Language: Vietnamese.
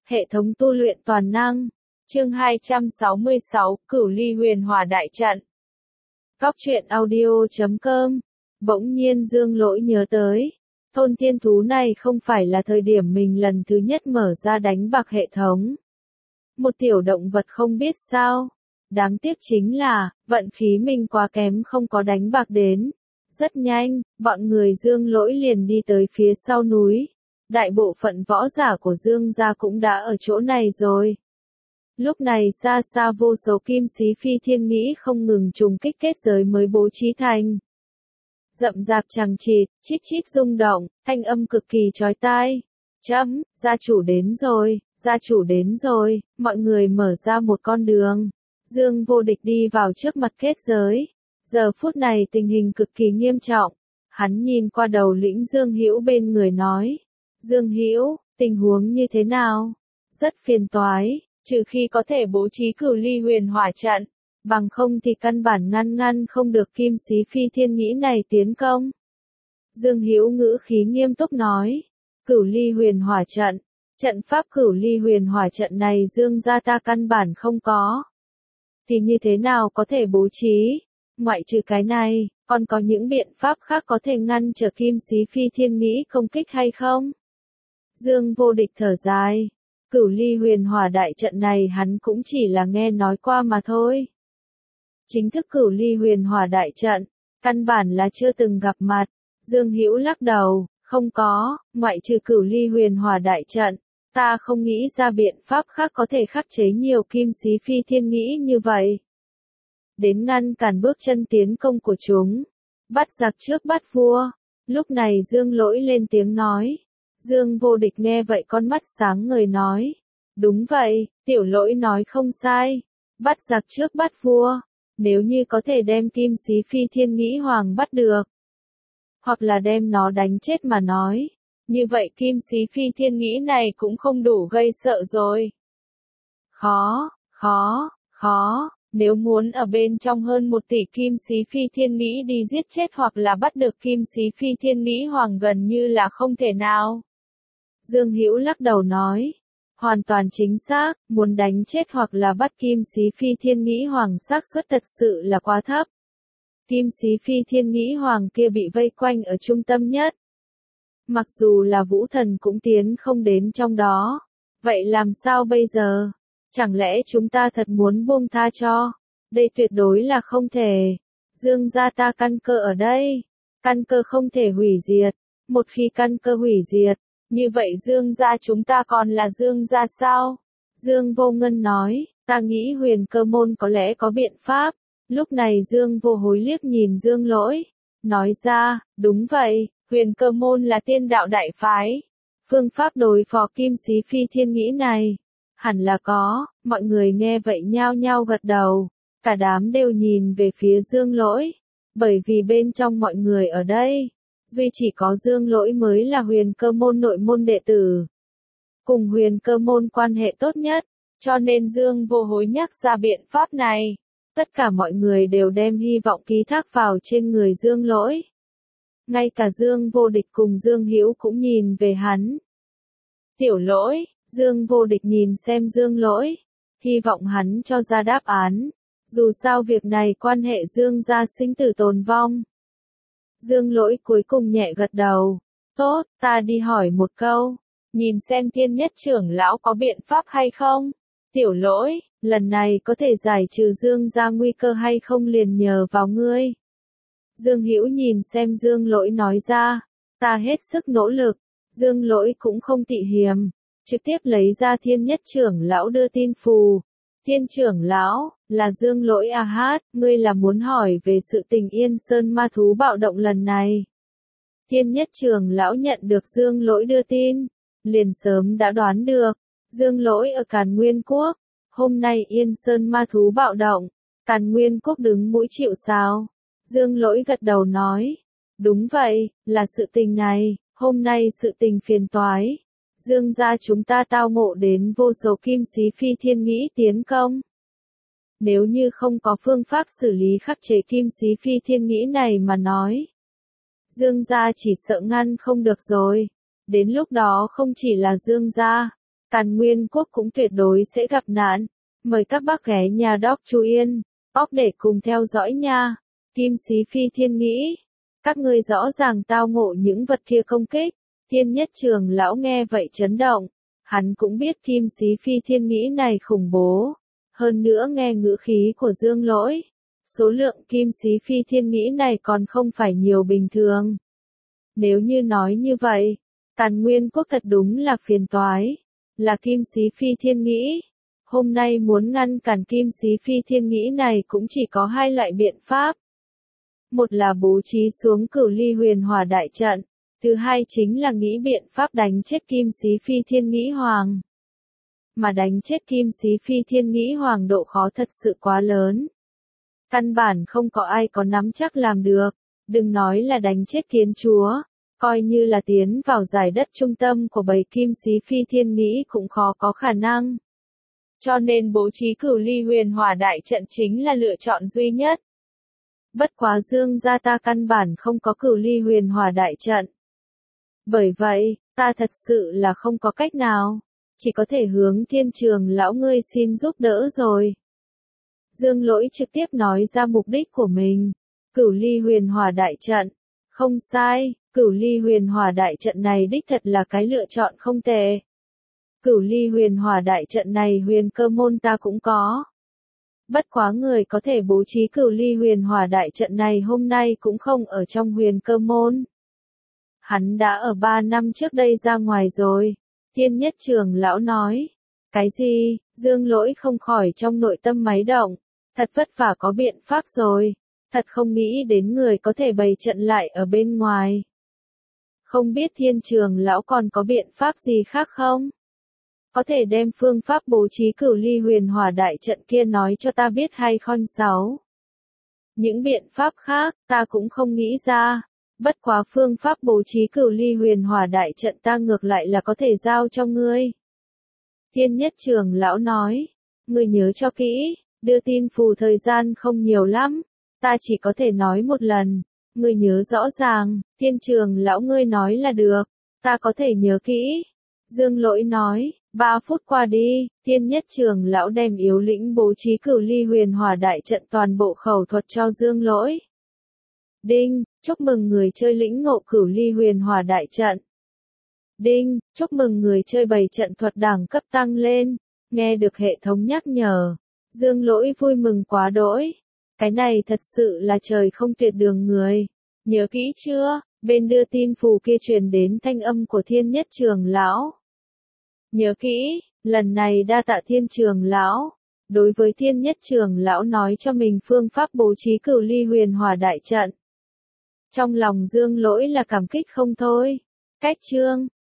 Hệ thống tu luyện toàn năng. Chương 266, Cửu Ly Huyền Hỏa Đại Trận. Góc truyện audio.com. Bỗng nhiên Dương Lỗi nhớ tới, thôn thiên thú này không phải là thời điểm mình lần thứ nhất mở ra đánh bạc hệ thống. Một tiểu động vật không biết sao. Đáng tiếc chính là, vận khí mình quá kém không có đánh bạc đến. Rất nhanh, bọn người Dương Lỗi liền đi tới phía sau núi. Đại bộ phận võ giả của Dương gia cũng đã ở chỗ này rồi. Lúc này xa xa vô số kim xí phi thiên nghĩ không ngừng trùng kích kết giới mới bố trí thành. Rậm rạp chằng chịt, chít chít rung động, thanh âm cực kỳ chói tai. Gia chủ đến rồi, gia chủ đến rồi, mọi người mở ra một con đường. Dương Vô Địch đi vào trước mặt kết giới. Giờ phút này tình hình cực kỳ nghiêm trọng. Hắn nhìn qua đầu lĩnh Dương Hữu bên người nói. Dương Hữu, tình huống như thế nào? Rất phiền toái, trừ khi có thể bố trí Cửu Ly Huyền Hỏa Trận, bằng không thì căn bản ngăn không được kim xí phi thiên nghĩ này tiến công. Dương Hữu ngữ khí nghiêm túc nói. Cửu Ly Huyền Hỏa Trận, trận pháp Cửu Ly Huyền Hỏa Trận này Dương gia ta căn bản không có. Thì như thế nào có thể bố trí? Ngoại trừ cái này, còn có những biện pháp khác có thể ngăn trở kim xí phi thiên nghĩ công kích hay không? Dương Vô Địch thở dài. Cửu Ly Huyền Hỏa Đại Trận này hắn cũng chỉ là nghe nói qua mà thôi. Chính thức Cửu Ly Huyền Hỏa Đại Trận, căn bản là chưa từng gặp mặt. Dương Hữu lắc đầu, không có, ngoại trừ Cửu Ly Huyền Hỏa Đại Trận, ta không nghĩ ra biện pháp khác có thể khắc chế nhiều kim xí phi thiên nghĩ như vậy. Đến ngăn cản bước chân tiến công của chúng. Bắt giặc trước bắt vua. Lúc này Dương Lỗi lên tiếng nói. Dương Vô Địch nghe vậy con mắt sáng ngời nói. Đúng vậy, tiểu Lỗi nói không sai. Bắt giặc trước bắt vua. Nếu như có thể đem kim xí phi thiên nghĩ hoàng bắt được. Hoặc là đem nó đánh chết mà nói. Như vậy kim xí phi thiên nghĩ này cũng không đủ gây sợ rồi. Khó. Nếu muốn ở bên trong hơn 1 tỷ kim xí phi thiên nghĩ đi giết chết hoặc là bắt được kim xí phi thiên nghĩ hoàng gần như là không thể nào. Dương Hữu lắc đầu nói. Hoàn toàn chính xác, muốn đánh chết hoặc là bắt kim xí phi thiên nghĩ hoàng xác suất thật sự là quá thấp. Kim xí phi thiên nghĩ hoàng kia bị vây quanh ở trung tâm nhất. Mặc dù là vũ thần cũng tiến không đến trong đó. Vậy làm sao bây giờ? Chẳng lẽ chúng ta thật muốn buông tha cho? Đây tuyệt đối là không thể. Dương gia ta căn cơ ở đây. Căn cơ không thể hủy diệt. Một khi căn cơ hủy diệt, như vậy Dương gia chúng ta còn là Dương gia sao? Dương Vô Ngân nói, ta nghĩ Huyền Cơ môn có lẽ có biện pháp. Lúc này Dương Vô Hối liếc nhìn Dương Lỗi. Nói ra, đúng vậy, Huyền Cơ môn là tiên đạo đại phái. Phương pháp đối phó kim xí phi thiên nghĩ này. Hẳn là có, mọi người nghe vậy nhao nhao gật đầu, cả đám đều nhìn về phía Dương Lỗi, bởi vì bên trong mọi người ở đây, duy chỉ có Dương Lỗi mới là Huyền Cơ môn nội môn đệ tử. Cùng Huyền Cơ môn quan hệ tốt nhất, cho nên Dương Vô Hối nhắc ra biện pháp này. Tất cả mọi người đều đem hy vọng ký thác vào trên người Dương Lỗi. Ngay cả Dương Vô Địch cùng Dương Hữu cũng nhìn về hắn. Tiểu Lỗi. Dương Vô Địch nhìn xem Dương Lỗi, hy vọng hắn cho ra đáp án. Dù sao việc này quan hệ Dương gia sinh tử tồn vong. Dương Lỗi cuối cùng nhẹ gật đầu. Tốt, ta đi hỏi một câu. Nhìn xem Thiên Nhất trưởng lão có biện pháp hay không? Tiểu Lỗi, lần này có thể giải trừ Dương gia nguy cơ hay không liền nhờ vào ngươi. Dương Hữu nhìn xem Dương Lỗi nói ra. Ta hết sức nỗ lực. Dương Lỗi cũng không tị hiềm. Trực tiếp lấy ra Thiên Nhất trưởng lão đưa tin phù. Thiên trưởng lão, là Dương Lỗi à hát, ngươi là muốn hỏi về sự tình Yên Sơn ma thú bạo động lần này. Thiên Nhất trưởng lão nhận được Dương Lỗi đưa tin, liền sớm đã đoán được, Dương Lỗi ở Càn Nguyên Quốc, hôm nay Yên Sơn ma thú bạo động, Càn Nguyên Quốc đứng mũi chịu sào. Dương Lỗi gật đầu nói, đúng vậy, là sự tình này, hôm nay sự tình phiền toái. Dương gia chúng ta tao ngộ đến vô số kim xí phi thiên nghĩ tiến công. Nếu như không có phương pháp xử lý khắc chế kim xí phi thiên nghĩ này mà nói. Dương gia chỉ sợ ngăn không được rồi. Đến lúc đó không chỉ là Dương gia, Càn Nguyên quốc cũng tuyệt đối sẽ gặp nạn. Mời các bác ghé nhà Doc Chu Yên, óc để cùng theo dõi nha. Kim Sĩ Phi Thiên nghĩ, các ngươi rõ ràng tao ngộ những vật kia công kích. Thiên Nhất Trường lão nghe vậy chấn động, hắn cũng biết Kim Sĩ Phi Thiên nghĩ này khủng bố. Hơn nữa nghe ngữ khí của Dương Lỗi, số lượng Kim Sĩ Phi Thiên nghĩ này còn không phải nhiều bình thường. Nếu như nói như vậy, Càn Nguyên quốc thật đúng là phiền toái, là Kim Sĩ Phi Thiên nghĩ. Hôm nay muốn ngăn cản Kim Sĩ Phi Thiên nghĩ này cũng chỉ có hai loại biện pháp. Một là bố trí xuống Cửu Ly Huyền Hỏa đại trận, thứ hai chính là nghĩ biện pháp đánh chết Kim Sĩ Phi Thiên nghĩ hoàng. Mà đánh chết Kim Sĩ Phi Thiên nghĩ hoàng độ khó thật sự quá lớn. Căn bản không có ai có nắm chắc làm được, đừng nói là đánh chết kiến chúa, coi như là tiến vào giải đất trung tâm của bầy Kim Sĩ Phi Thiên nghĩ cũng khó có khả năng. Cho nên bố trí Cửu Ly Huyền Hỏa đại trận chính là lựa chọn duy nhất. Bất quá Dương gia ta căn bản không có Cửu Ly Huyền Hỏa đại trận. Bởi vậy, ta thật sự là không có cách nào, chỉ có thể hướng Thiên Trường lão ngươi xin giúp đỡ rồi. Dương Lỗi trực tiếp nói ra mục đích của mình. Cửu Ly Huyền Hỏa đại trận. Không sai, Cửu Ly Huyền Hỏa đại trận này đích thật là cái lựa chọn không tệ. Cửu Ly Huyền Hỏa đại trận này Huyền Cơ môn ta cũng có. Bất quá người có thể bố trí Cửu Ly Huyền Hỏa đại trận này hôm nay cũng không ở trong Huyền Cơ môn. Hắn đã ở 3 năm trước đây ra ngoài rồi. Thiên Nhất Trường lão nói. Cái gì? Dương Lỗi không khỏi trong nội tâm máy động. Thật vất vả có biện pháp rồi. Thật không nghĩ đến người có thể bày trận lại ở bên ngoài. Không biết Thiên Trường lão còn có biện pháp gì khác không? Có thể đem phương pháp bố trí Cửu Ly Huyền Hỏa đại trận kia nói cho ta biết hay không sáu? Những biện pháp khác, ta cũng không nghĩ ra. Bất quá phương pháp bố trí Cửu Ly Huyền Hỏa đại trận ta ngược lại là có thể giao cho ngươi. Thiên Nhất Trường lão nói, ngươi nhớ cho kỹ, đưa tin phù thời gian không nhiều lắm, ta chỉ có thể nói một lần, ngươi nhớ rõ ràng, Thiên Trường lão ngươi nói là được, ta có thể nhớ kỹ. Dương Lỗi nói, 3 phút qua đi, Thiên Nhất Trường lão đem yếu lĩnh bố trí Cửu Ly Huyền Hỏa đại trận toàn bộ khẩu thuật cho Dương Lỗi. Đinh, chúc mừng người chơi lĩnh ngộ Cửu Ly Huyền Hỏa đại trận. Đinh, chúc mừng người chơi bày trận thuật đẳng cấp tăng lên. Nghe được hệ thống nhắc nhở, Dương Lỗi vui mừng quá đỗi. Cái này thật sự là trời không tuyệt đường người. Nhớ kỹ chưa, bên đưa tin phù kia truyền đến thanh âm của Thiên Nhất Trường lão. Nhớ kỹ, lần này đa tạ Thiên Trường lão. Đối với Thiên Nhất Trường lão nói cho mình phương pháp bố trí Cửu Ly Huyền Hỏa đại trận. Trong lòng Dương Lỗi là cảm kích không thôi. Cách chương